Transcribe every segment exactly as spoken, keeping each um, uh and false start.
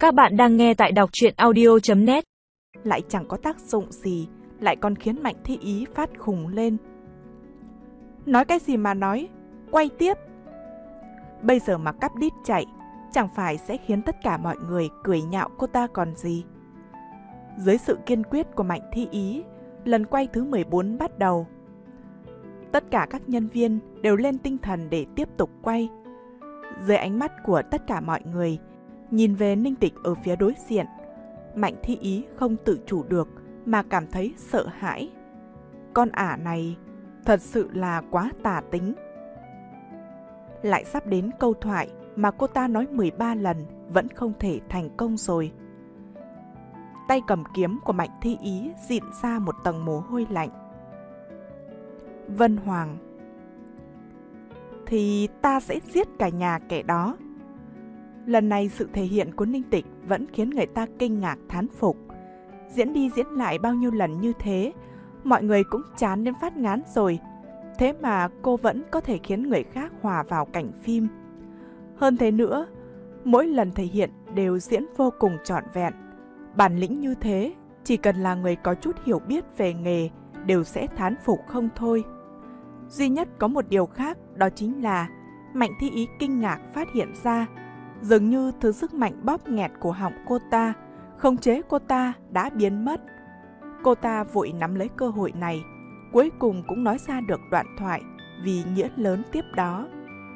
Các bạn đang nghe tại đọc truyện audio chấm net. Lại chẳng có tác dụng gì, lại còn khiến Mạnh Thi Ý phát khùng lên. Nói cái gì mà nói, quay tiếp. Bây giờ mà cắp đít chạy, chẳng phải sẽ khiến tất cả mọi người cười nhạo cô ta còn gì. Dưới sự kiên quyết của Mạnh Thi Ý, lần quay thứ mười bốn bắt đầu. Tất cả các nhân viên đều lên tinh thần để tiếp tục quay. Dưới ánh mắt của tất cả mọi người, nhìn về Ninh Tịch ở phía đối diện, Mạnh Thi Ý không tự chủ được mà cảm thấy sợ hãi. Con ả này thật sự là quá tà tính. Lại sắp đến câu thoại mà cô ta nói mười ba lần vẫn không thể thành công rồi. Tay cầm kiếm của Mạnh Thi Ý dịn ra một tầng mồ hôi lạnh. Vân Hoàng: thì ta sẽ giết cả nhà kẻ đó. Lần này sự thể hiện của Ninh Tịch vẫn khiến người ta kinh ngạc thán phục. Diễn đi diễn lại bao nhiêu lần như thế, mọi người cũng chán đến phát ngán rồi. Thế mà cô vẫn có thể khiến người khác hòa vào cảnh phim. Hơn thế nữa, mỗi lần thể hiện đều diễn vô cùng trọn vẹn. Bản lĩnh như thế, chỉ cần là người có chút hiểu biết về nghề đều sẽ thán phục không thôi. Duy nhất có một điều khác, đó chính là Mạnh Thi Ý kinh ngạc phát hiện ra dường như thứ sức mạnh bóp nghẹt cổ họng cô ta, khống chế cô ta đã biến mất. Cô ta vội nắm lấy cơ hội này, cuối cùng cũng nói ra được đoạn thoại vì nghĩa lớn tiếp đó.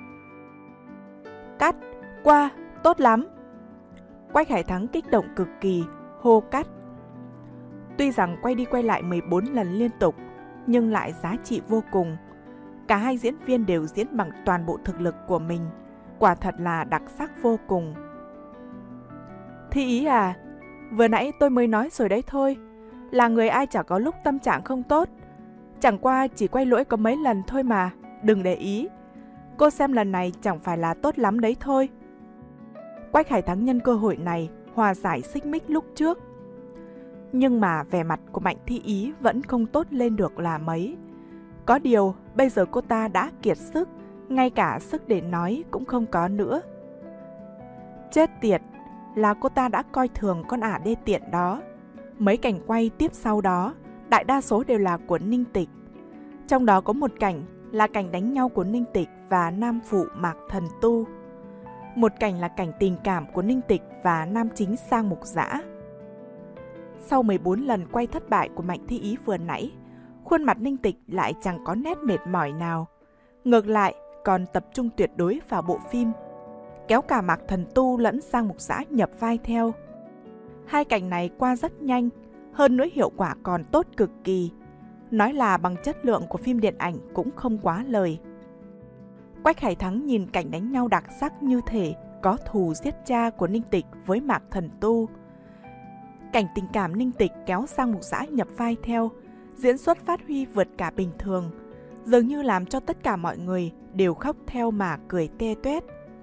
Cắt, qua, tốt lắm. Quách Hải Thắng kích động cực kỳ, hô cắt. Tuy rằng quay đi quay lại mười bốn lần liên tục, nhưng lại giá trị vô cùng. Cả hai diễn viên đều diễn bằng toàn bộ thực lực của mình, quả thật là đặc sắc vô cùng. Thi Ý à, vừa nãy tôi mới nói rồi đấy thôi, là người ai chả có lúc tâm trạng không tốt. Chẳng qua chỉ quay lỗi có mấy lần thôi mà, đừng để ý. Cô xem lần này chẳng phải là tốt lắm đấy thôi. Quách Hải Thắng nhân cơ hội này hòa giải xích mích lúc trước. Nhưng mà vẻ mặt của Mạnh Thi Ý vẫn không tốt lên được là mấy. Có điều bây giờ cô ta đã kiệt sức, ngay cả sức để nói cũng không có nữa. Chết tiệt, là cô ta đã coi thường con ả đê tiện đó. Mấy cảnh quay tiếp sau đó, đại đa số đều là của Ninh Tịch. Trong đó có một cảnh là cảnh đánh nhau của Ninh Tịch và nam phụ Mạc Thần Tu. Một cảnh là cảnh tình cảm của Ninh Tịch và nam chính Sang Mục Dã. Sau mười bốn lần quay thất bại của Mạnh Thi Ý vừa nãy, khuôn mặt Ninh Tịch lại chẳng có nét mệt mỏi nào. Ngược lại, còn tập trung tuyệt đối vào bộ phim, kéo cả Mạc Thần Tu lẫn Sang Mục Dã nhập vai theo. Hai cảnh này qua rất nhanh, hơn nữa hiệu quả còn tốt cực kỳ. Nói là bằng chất lượng của phim điện ảnh cũng không quá lời. Quách Hải Thắng nhìn cảnh đánh nhau đặc sắc như thể có thù giết cha của Ninh Tịch với Mạc Thần Tu. Cảnh tình cảm Ninh Tịch kéo Sang Mục Dã nhập vai theo, diễn xuất phát huy vượt cả bình thường, dường như làm cho tất cả mọi người đều khóc theo mà cười te toét.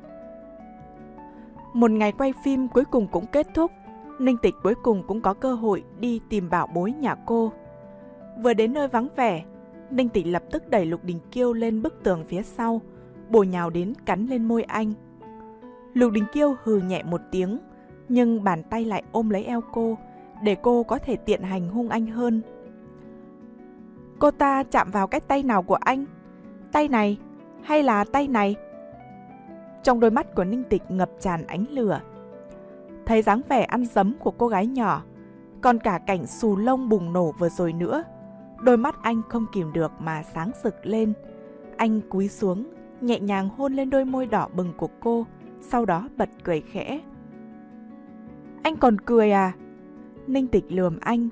Một ngày quay phim cuối cùng cũng kết thúc, Ninh Tịch cuối cùng cũng có cơ hội đi tìm bảo bối nhà cô. Vừa đến nơi vắng vẻ, Ninh Tịch lập tức đẩy Lục Đình Kiêu lên bức tường phía sau, bổ nhào đến cắn lên môi anh. Lục Đình Kiêu hừ nhẹ một tiếng, nhưng bàn tay lại ôm lấy eo cô, để cô có thể tiện hành hung anh hơn. Cô ta chạm vào cái tay nào của anh? Tay này hay là tay này? Trong đôi mắt của Ninh Tịch ngập tràn ánh lửa. Thấy dáng vẻ ăn dấm của cô gái nhỏ, còn cả cảnh xù lông bùng nổ vừa rồi nữa, đôi mắt anh không kìm được mà sáng rực lên. Anh cúi xuống, nhẹ nhàng hôn lên đôi môi đỏ bừng của cô, sau đó bật cười khẽ. Anh còn cười à? Ninh Tịch lườm anh.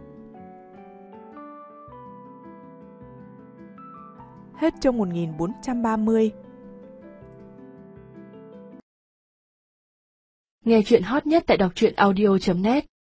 Hết chương một nghìn bốn trăm ba mươi. Nghe chuyện hot nhất tại đọc truyện audio chấm net.